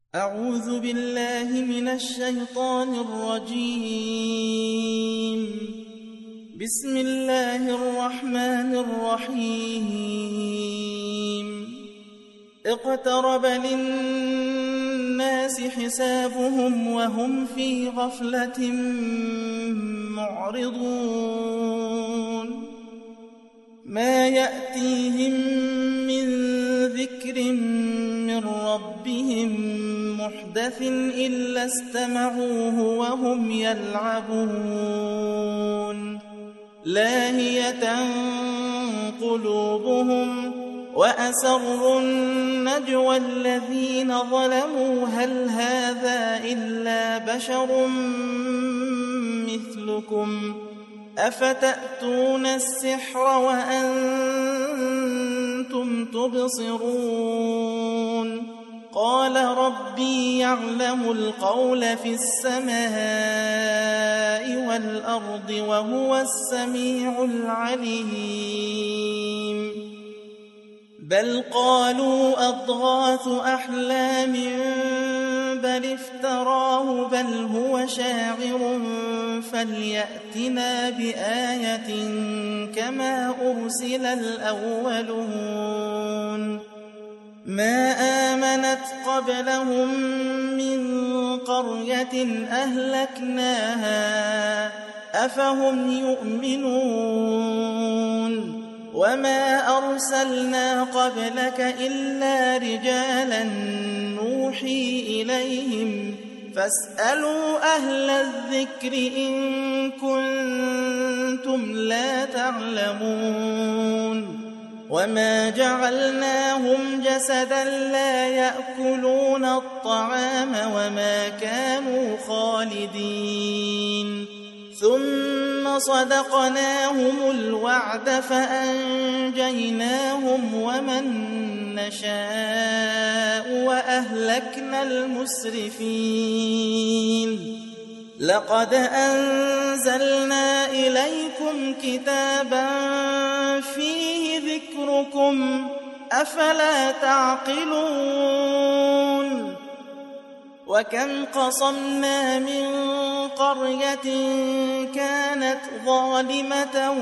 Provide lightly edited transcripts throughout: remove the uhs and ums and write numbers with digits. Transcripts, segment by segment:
أعوذ بالله من الشيطان الرجيم. بسم الله الرحمن الرحيم. اقترب للناس حسابهم وهم في غفلة معرضون. ما يأتيهم من ذكر من ربهم محدث إلا استمعوه وهم يلعبون. لاهية قلوبهم وأسروا النجوى الذين ظلموا هل هذا إلا بشر مثلكم أفتأتون السحر وأنتم تبصرون. قال ربي يعلم القول في السماء والأرض وهو السميع العليم. بل قالوا أضغاث أحلام بل افتراه بل هو شاعر فليأتنا بآية كما أرسل الأولون. ما آمنت قبلهم من قرية أهلكناها أفهم يؤمنون. وما أرسلنا قبلك إلا رجالا نوحي إليهم فاسألوا أهل الذكر إن كنتم لا تعلمون. وما جعلناهم جسدا لا يأكلون الطعام وما كانوا خالدين. ثم صدقناهم الوعد فأنجيناهم ومن نشاء وأهلكنا المسرفين. لقد أنزلنا إليكم كتابا فيه ذكركم أفلا تعقلون. وكم قصمنا من قرية كانت ظالمة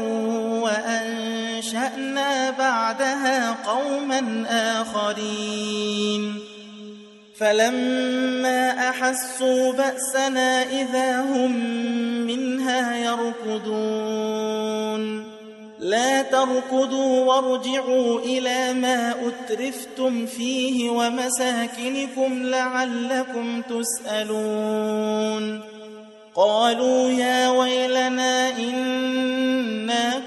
وأنشأنا بعدها قوما آخرين فلما أحسوا بأسنا إذا هم منها يركضون. لا تركضوا وارجعوا إلى ما أترفتم فيه ومساكنكم لعلكم تسألون. قالوا يا ويلنا إنا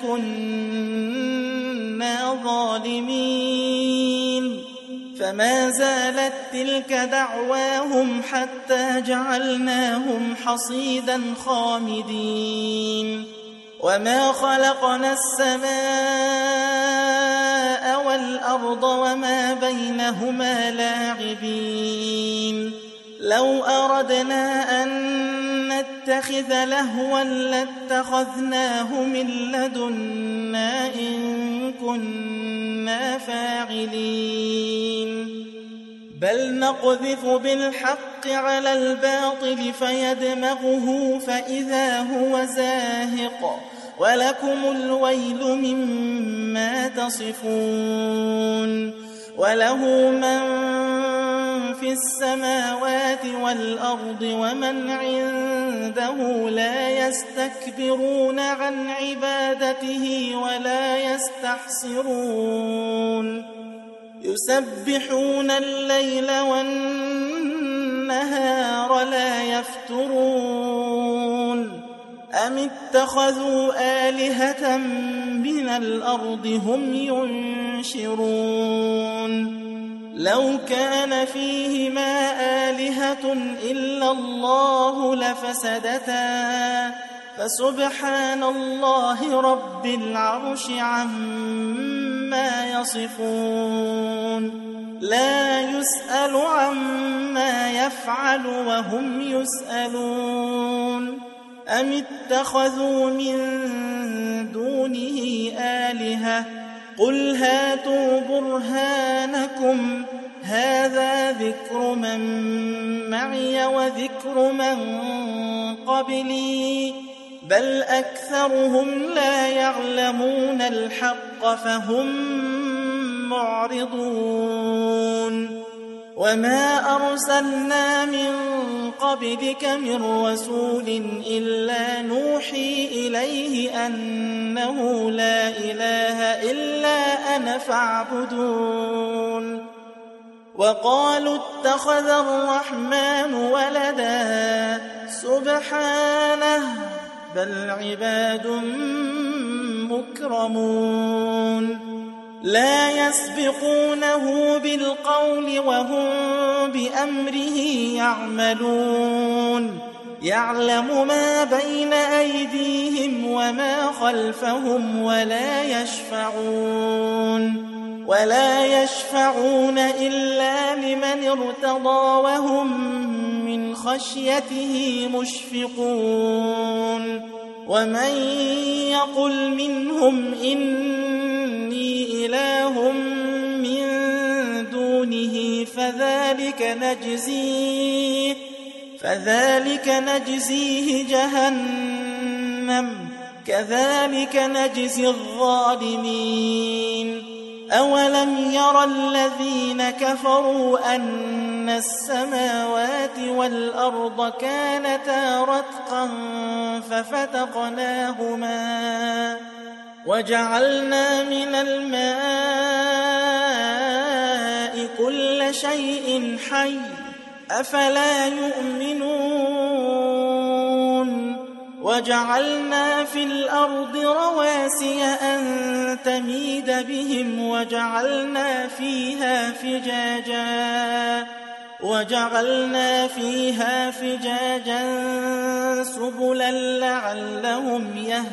كنا ظالمين. فما زالت تلك دعواهم حتى جعلناهم حصيدا خامدين. وما خلقنا السماء والأرض وما بينهما لاعبين. لو أردنا أن نتخذ لهوا لاتخذناه من لدنا إن كنا فاعلين. بل نقذف بالحق على الباطل فيدمغه فإذا هو زاهق ولكم الويل مما تصفون. وله من في السماوات والأرض ومن عنده لا يستكبرون عن عبادته ولا يستحسرون. يسبحون الليل والنهار لا يفترون. أم اتخذوا آلهة من الأرض هم ينشرون. لو كان فيهما آلهة إلا الله لفسدتا فسبحان الله رب العرش عما يصفون. لا يسأل عما يفعل وهم يسألون. أم اتخذوا من دونه آلهة قل هاتوا برهانكم هذا ذكر من معي وذكر من قبلي بل أكثرهم لا يعلمون الحق فهم معرضون وما أرسلنا من قبلك من رسول إلا نوحي إليه أنه لا إله إلا أنا فاعبدون وقالوا اتخذ الرحمن ولدا سبحانه بل عباد مكرمون لا يسبقونه بالقول وهم بأمره يعملون يعلم ما بين أيديهم وما خلفهم ولا يشفعون إلا لمن ارتضى وهم من خشيته مشفقون ومن يقل منهم إني إله من دونه فذلك نجزيه جهنم كذلك نجزي الظالمين أولم يرى الذين كفروا أن السماوات والأرض كانتا رتقا ففتقناهما وجعلنا من الماء كل شيء حي أفلا يؤمنون وجعلنا في الأرض رواسي أن تميد بهم وجعلنا فيها فجاجا سبلا لعلهم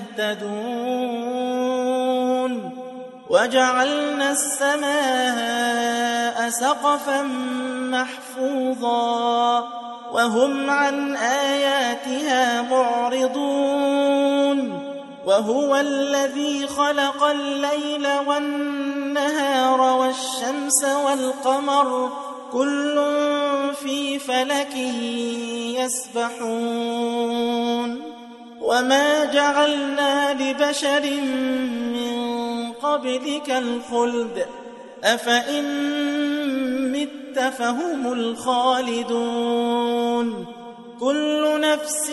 يهتدون وجعلنا السماء سقفا محفوظا وهم عن آياتها معرضون وهو الذي خلق الليل والنهار والشمس والقمر كل في فلك يسبحون وما جعلنا لبشر من قبلك الخلد أفإن مت فهم الخالدون كل نفس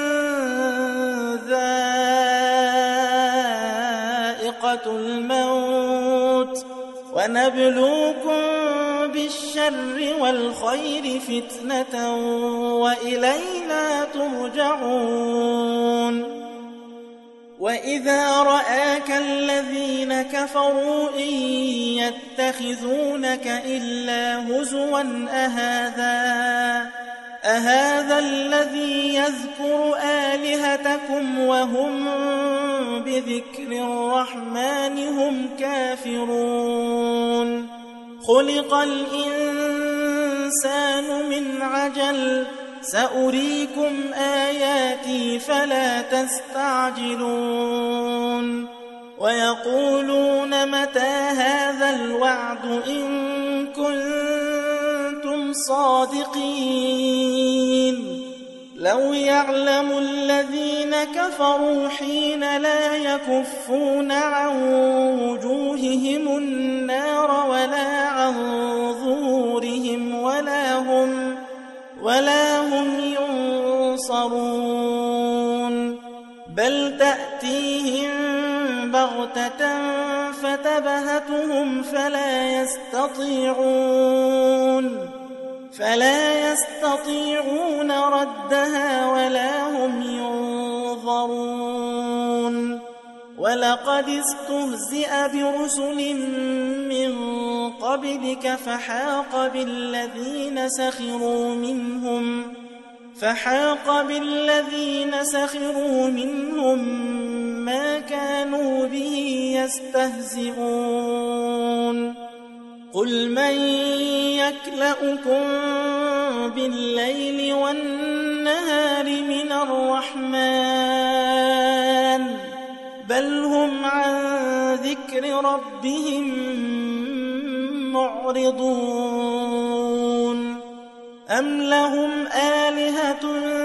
ذائقة الموت ونبلوكم بالشر والخير فتنة وإلينا ترجعون وإذا رآك الذين كفروا إن يتخذونك إلا هزوا أهذا الذي يذكر آلهتكم وهم بذكر الرحمن هم كافرون خلق الإنسان من عجل سأريكم آياتي فلا تستعجلون ويقولون متى هذا الوعد إن كنتم صادقين لو يعلم الذين كفروا حين لا يكفون عن وجوههم النار ولا عن ظهورهم ولا هم ينصرون بل تأتيهم بغتة فتبهتهم فلا يستطيعون ردها ولا هم ينظرون ولقد استهزئ برسل من قبلك فحاق بالذين سخروا منهم ما كانوا به يستهزئون قل من يكلؤكم بالليل والنهار من الرحمن بل هم عن ذكر ربهم معرضون أم لهم آلهة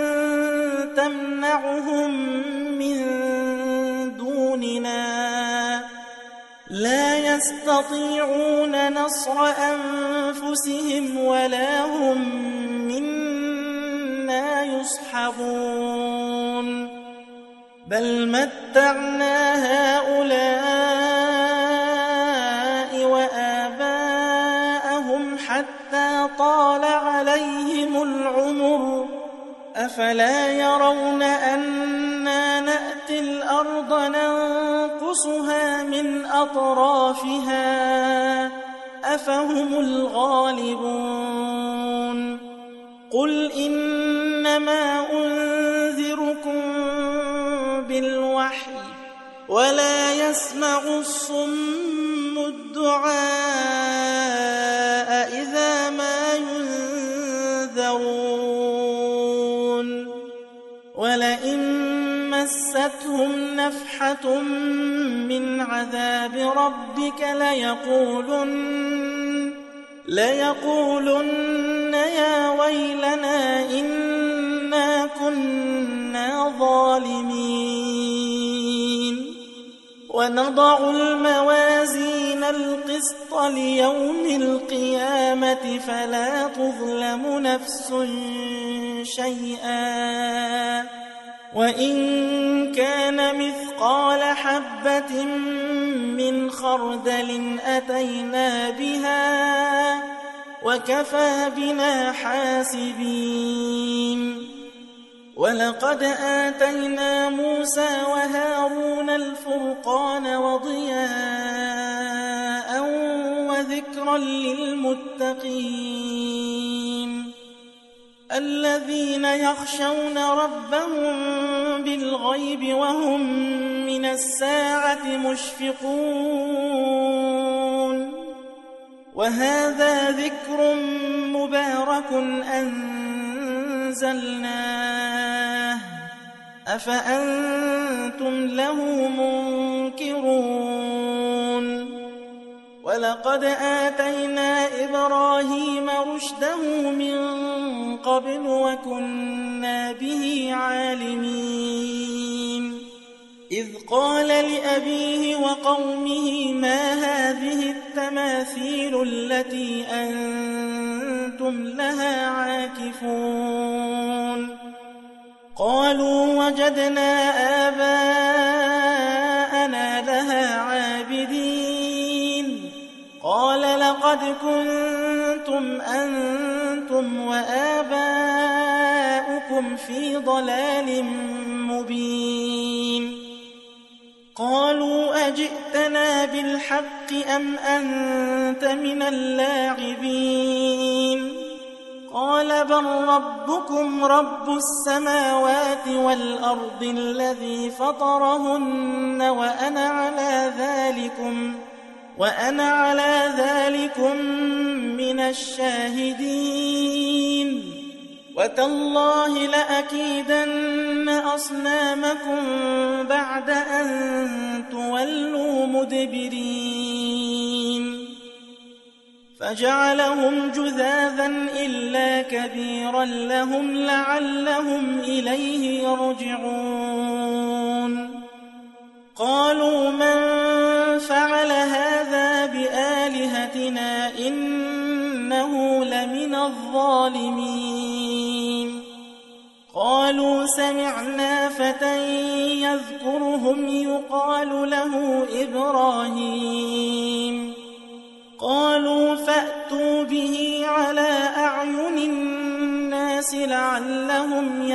تمنعهم من دوننا لا يستطيعون نصر أنفسهم ولا هم منا يصحبون بل متعنا هؤلاء وآباءهم حتى طال عليهم العمر أفلا يرون أنا نأتي الأرض ننقصها من أطرافها أفهم الغالبون قل إنما أنذركم بالوحي ولا يسمع الصم الدعاء إذا ما ينذرون ولئن مستهم نفحة من عذاب ربك ليقولن يا ويلنا إنا كنا ظالمين ونضع الموازين القسط ليوم القيامة فلا تظلم نفس شيئا وإن كان مثقال حبة من خردل أتينا بها وكفى بنا حاسبين ولقد آتينا موسى وهارون الفرقان وضياء وذكرا للمتقين الذين يخشون ربهم بالغيب وهم من الساعة مشفقون وهذا ذكر مبارك أنزلناه أفأنتم له منكرون ولقد آتينا إبراهيم رشده من قبل وكنا به عالمين إذ قال لأبيه وقومه ما هذه التماثيل التي أنتم لها عاكفون قالوا وجدنا آباءنا لها عابدين قال لقد كنتم أنتم وآباؤكم في ضلال مبين قالوا أجئتنا بالحق أم أنت من اللاعبين قال بل ربكم رب السماوات والأرض الذي فطرهن وأنا على ذلكم من الشاهدين وتالله لأكيدن أصنامكم بعد أن تولوا مدبرين فجعلهم جذاذا إلا كبيرا لهم لعلهم إليه يرجعون قالوا من فعل هذا بآلهتنا إنه لمن الظالمين قالوا سمعنا فتى يذكرهم يقال له إبراهيم قالوا فأتوا به على أعين الناس لعلهم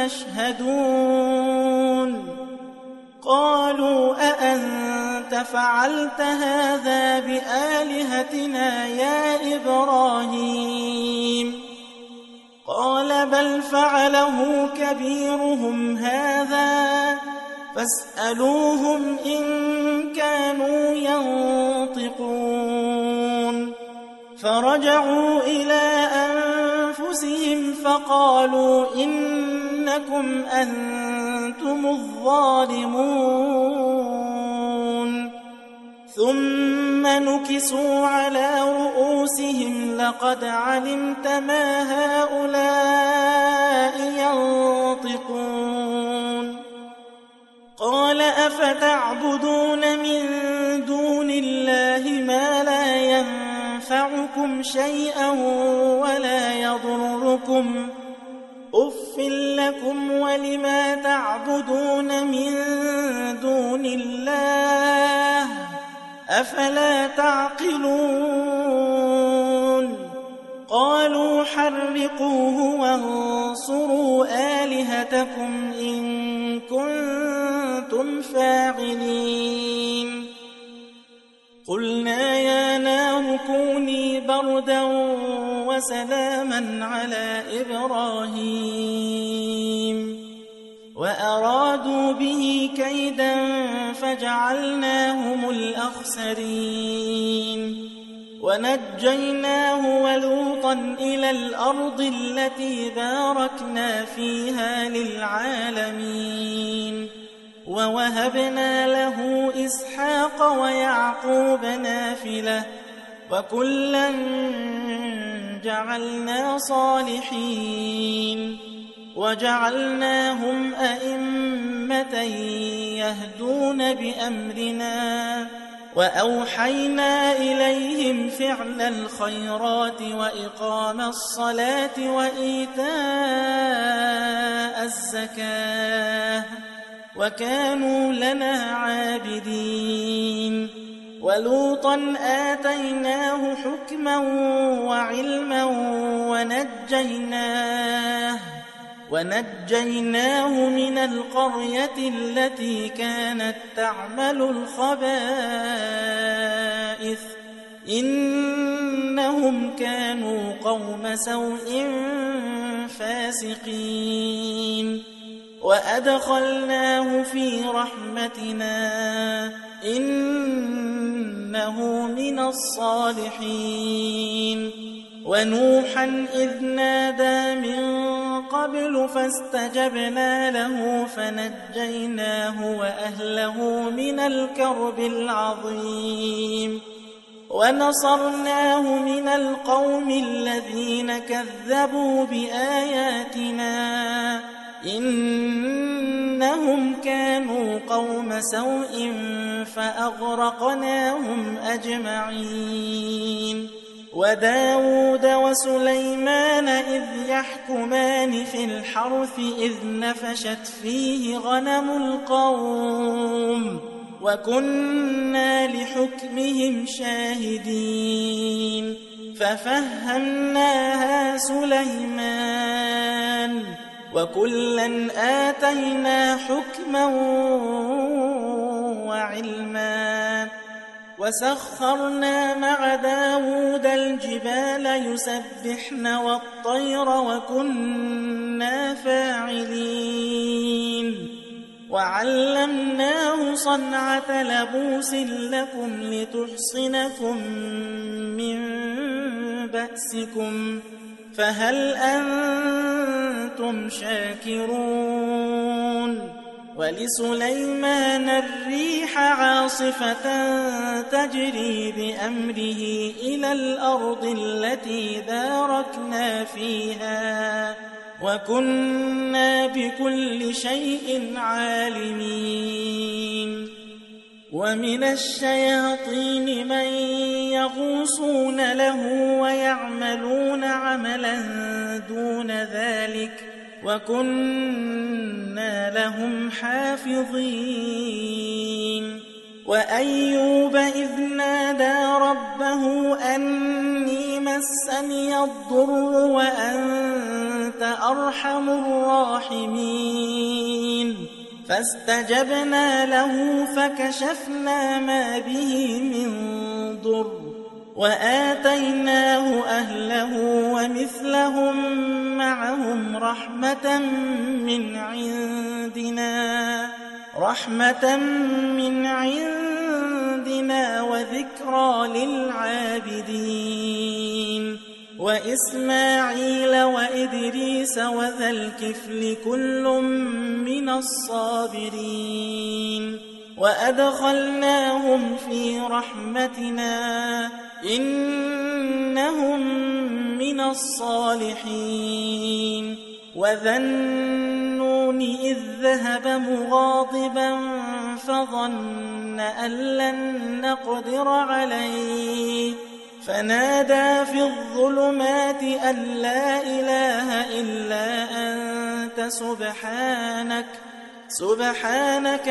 يشهدون قالوا أأنت فعلت هذا بآلهتنا يا إبراهيم قال بل فعله كبيرهم هذا فاسألوهم إن كانوا ينطقون فرجعوا إلى أنفسهم فقالوا إنكم أنتم الظالمون ثم نكسوا على رؤوسهم لقد علمت ما هؤلاء ينطقون قال أفتعبدون من دون الله ما لا ينفعكم شيئا ولا يضركم أف لكم ولما تعبدون من دون الله أفلا تعقلون قالوا حرقوه وانصروا آلهتكم إن كنتم فاعلين قلنا يا نار كوني بردا وسلاما على إبراهيم وأرادوا به كيدا فجعلناهم الأخسرين ونجيناه ولوطا إلى الأرض التي باركنا فيها للعالمين ووهبنا له إسحاق ويعقوب نافلة وكلا جعلنا صالحين وجعلناهم أئمة يهدون بأمرنا وأوحينا إليهم فعل الخيرات وإقام الصلاة وإيتاء الزكاة وكانوا لنا عابدين ولوطا آتيناه حكما وعلما ونجيناه من القرية التي كانت تعمل الخبائث إنهم كانوا قوم سوء فاسقين وأدخلناه في رحمتنا إنه من الصالحين ونوحا إذ نادى من قبل فاستجبنا له فنجيناه وأهله من الكرب العظيم ونصرناه من القوم الذين كذبوا بآياتنا إنهم كانوا قوم سوء فأغرقناهم أجمعين وداود وسليمان إذ يحكمان في الحرث إذ نفشت فيه غنم القوم وكنا لحكمهم شاهدين ففهمناها سليمان وكلا آتينا حكما وعلما وسخرنا مع داود الجبال يسبحن والطير وكنا فاعلين وعلمناه صنعة لبوس لكم لتحصنكم من بأسكم فهل أنتم شاكرون ولسليمان الريح عاصفة تجري بأمره إلى الأرض التي باركنا فيها وكنا بكل شيء عالمين ومن الشياطين من يغوصون له ويعملون عملا دون ذلك وكنا لهم حافظين وأيوب إذ نادى ربه أني مسني الضر وأنت أرحم الراحمين فاستجبنا له فكشفنا ما به من ضر وآتيناه أهله ومثلهم معهم رحمة من عندنا وذكرى للعابدين وإسماعيل وإدريس وذا الكفل كل من الصابرين وأدخلناهم في رحمتنا إنهم من الصالحين وذا النون إذ ذهب مغاضبا فظن أن لن نقدر عليه فنادى في الظلمات أن لا إله إلا أنت سبحانك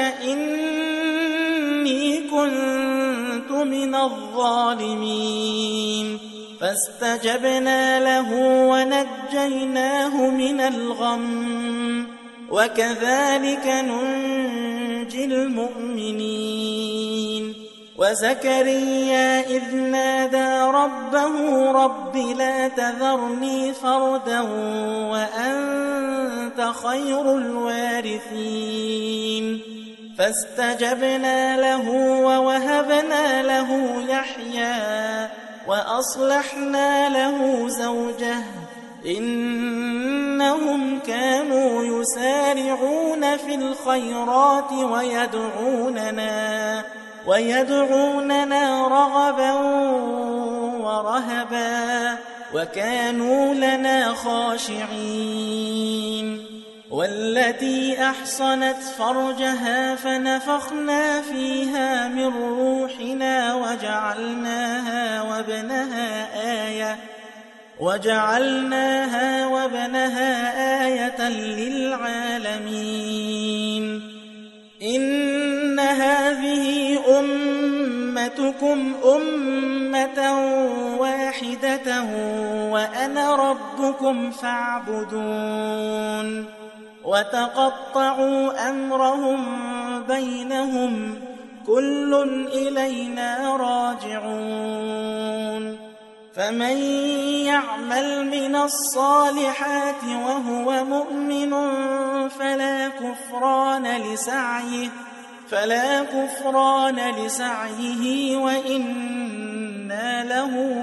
إني كنت من الظالمين فاستجبنا له ونجيناه من الغم وكذلك ننجي المؤمنين وزكريا إذ نادى ربه رب لا تذرني فردا وأنت خير الوارثين فاستجبنا له ووهبنا له يحيى وأصلحنا له زوجه إنهم كانوا يسارعون في الخيرات ويدعوننا رغبا ورهبا وكانوا لنا خاشعين والتي أحصنت فرجها فنفخنا فيها من روحنا وجعلناها وابنها آية للعالمين إن هذه أمتكم أمة واحدة وأنا ربكم فاعبدون وتقطعوا أمرهم بينهم كل إلينا راجعون فمن يعمل من الصالحات وهو مؤمن فلا كفران لسعيه وإنا له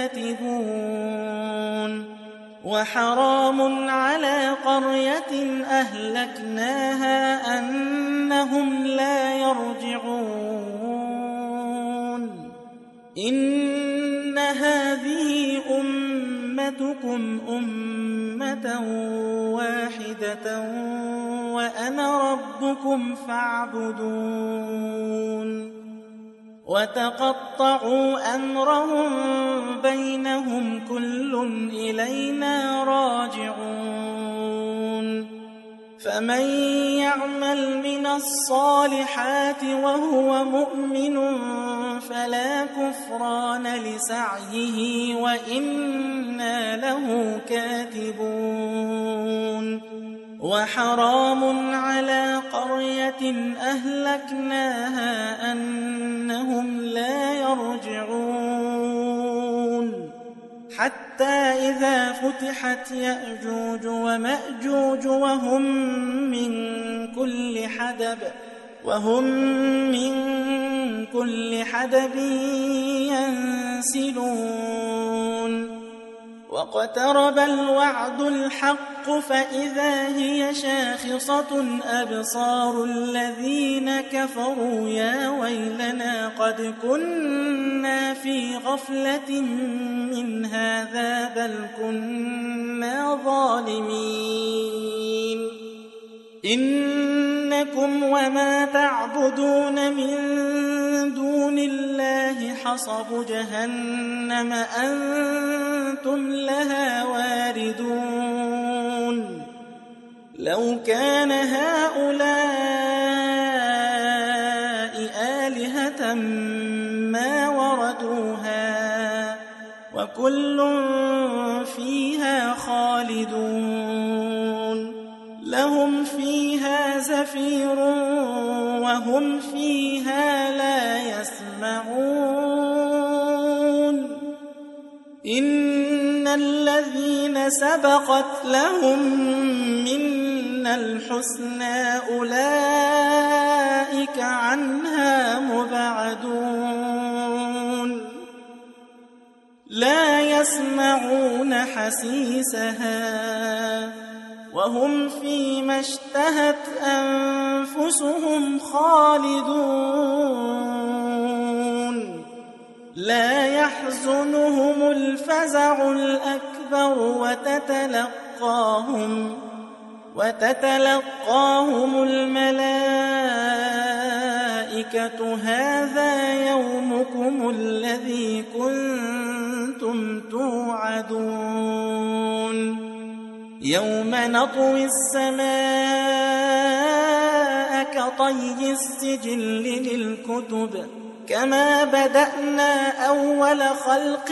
كاتبون وحرام على قرية أهلكناها أنهم لا يرجعون إن هذه أمتكم أمة واحدة وأنا ربكم فاعبدون وتقطعوا أمرهم بينهم كل إلينا راجعون فمن يعمل من الصالحات وهو مؤمن فلا كفران لسعيه وإنا له كاتبون وحرام على قرية أهلكناها أنهم لا يرجعون حتى إذا فتحت يأجوج ومأجوج وهم من كل حدب ينسلون واقترب الوعد الحق فإذا هي شاخصة أبصار الذين كفروا يا ويلنا قد كنا في غفلة من هذا بل كنا ظالمين إنكم وما تعبدون من دون الله حصب جهنم أنتم لها واردون لو كان هؤلاء آلهة ما وردوها وكل فيها خالدون لهم فيها زفير وهم فيها لا يسمعون إن الذين سبقت لهم منا الحسنى أولئك عنها مبعدون لا يسمعون حسيسها وهم فيما اشتهت أنفسهم خالدون لا يحزنهم الفزع الأكبر وتتلقاهم الملائكة هذا يومكم الذي كنتم توعدون يوم نطوي السماء كطي السجل للكتب كما بدأنا أول خلق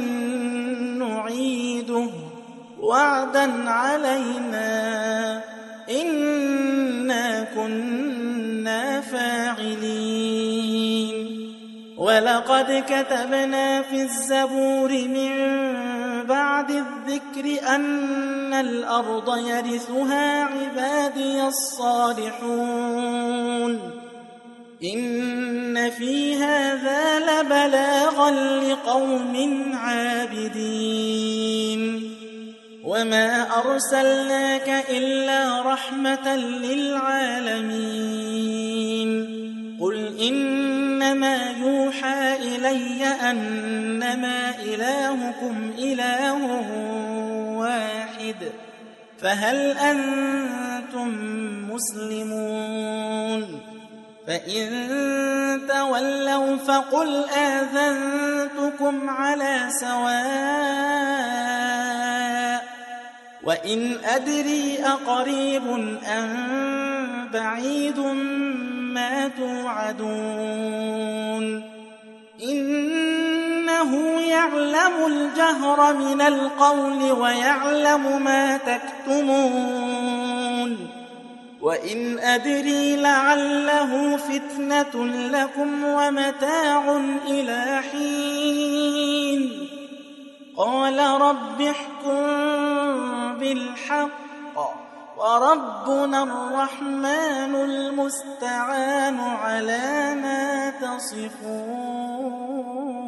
نعيده وعدا علينا إنا كنا فاعلين ولقد كتبنا في الزبور من بعد الذكر أن الأرض يرثها عبادي الصالحون إن في هذا لبلاغا لقوم عابدين وما أرسلناك إلا رحمة للعالمين قل إنما يوحى إلي أنما إلهكم إله واحد فهل أنتم مسلمون فإن تولوا فقل آذنتكم على سواء وإن أدري أقريب أم بعيد ما توعدون إنه يعلم الجهر من القول ويعلم ما تكتمون وإن أدري لعله فتنة لكم ومتاع إلى حين قال رب احكم بالحق وربنا الرحمن المستعان على ما تصفون